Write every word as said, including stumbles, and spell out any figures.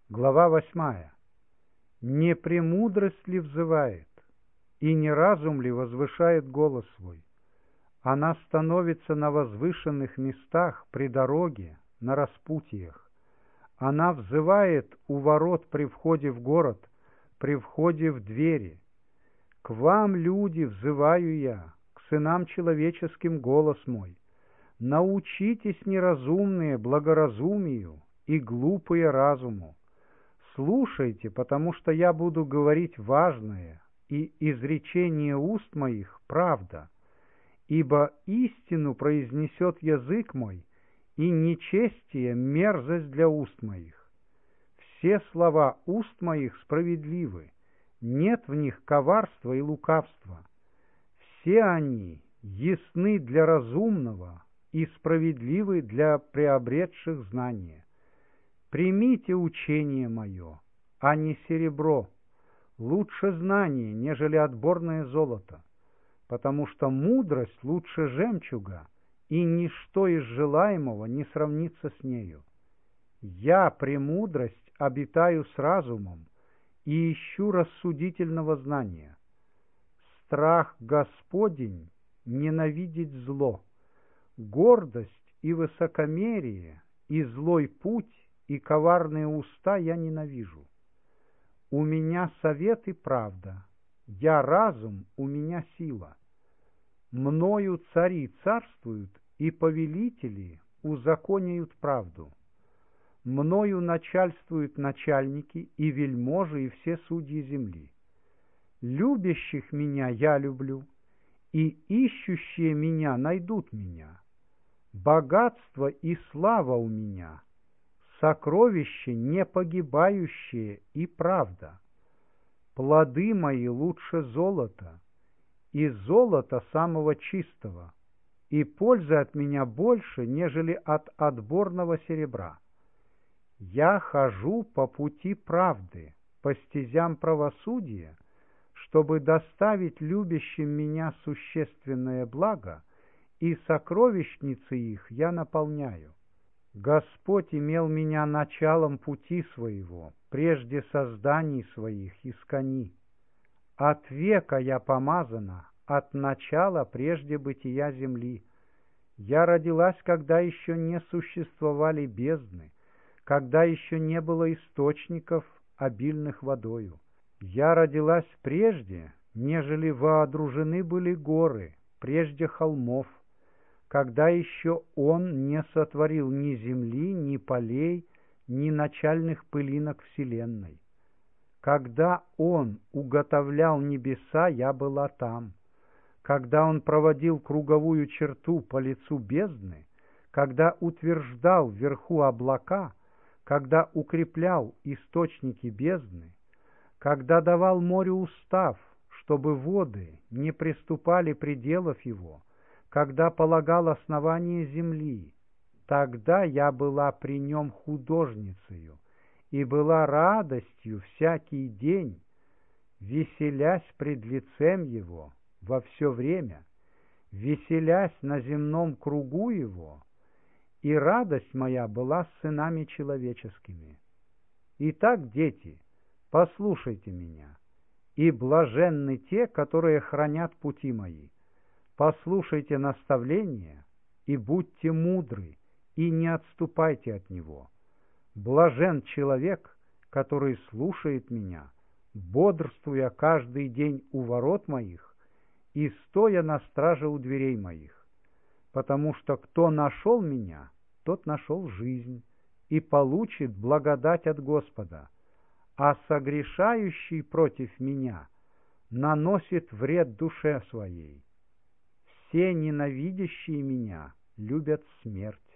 Глава восьмая. «Не премудрость ли взывает, и не разум ли возвышает голос свой? Она становится на возвышенных местах, при дороге, на распутьях. Она взывает у ворот при входе в город, при входе в двери. К вам, люди, взываю я, к сынам человеческим голос мой. Научитесь, неразумные, благоразумию, и глупые разуму. Слушайте, потому что я буду говорить важное, и изречение уст моих — правда. Ибо истину произнесет язык мой, и нечестие — мерзость для уст моих. Все слова уст моих справедливы, нет в них коварства и лукавства. Все они ясны для разумного и справедливы для приобретших знания. Примите учение мое, а не серебро, лучше знание, нежели отборное золото, потому что мудрость лучше жемчуга, и ничто из желаемого не сравнится с нею. Я, премудрость, обитаю с разумом и ищу рассудительного знания. Страх Господень ненавидеть зло, гордость и высокомерие, и злой путь, и коварные уста я ненавижу. У меня совет и правда, я разум, у меня сила. Мною цари царствуют, и повелители узаконяют правду. Мною начальствуют начальники, и вельможи, и все судьи земли. Любящих меня я люблю, и ищущие меня найдут меня. Богатство и слава у меня, сокровище не погибающее и правда. Плоды мои лучше золота, и золота самого чистого, и пользы от меня больше, нежели от отборного серебра. Я хожу по пути правды, по стезям правосудия, чтобы доставить любящим меня существенное благо, и сокровищницы их я наполняю. Господь имел меня началом пути своего, прежде созданий своих искони. От века я помазана, от начала прежде бытия земли. Я родилась, когда еще не существовали бездны, когда еще не было источников, обильных водою. Я родилась прежде, нежели воодружены были горы, прежде холмов, когда еще Он не сотворил ни земли, ни полей, ни начальных пылинок вселенной. Когда Он уготовлял небеса, я была там. Когда Он проводил круговую черту по лицу бездны, когда утверждал вверху облака, когда укреплял источники бездны, когда давал морю устав, чтобы воды не приступали пределов его, когда полагал основание земли, тогда я была при нем художницею и была радостью всякий день, веселясь пред лицем его во все время, веселясь на земном кругу его, и радость моя была с сынами человеческими. Итак, дети, послушайте меня, и блаженны те, которые хранят пути мои. Послушайте наставления, и будьте мудры, и не отступайте от него. Блажен человек, который слушает меня, бодрствуя каждый день у ворот моих и стоя на страже у дверей моих. Потому что кто нашел меня, тот нашел жизнь и получит благодать от Господа, а согрешающий против меня наносит вред душе своей. Все ненавидящие меня любят смерть.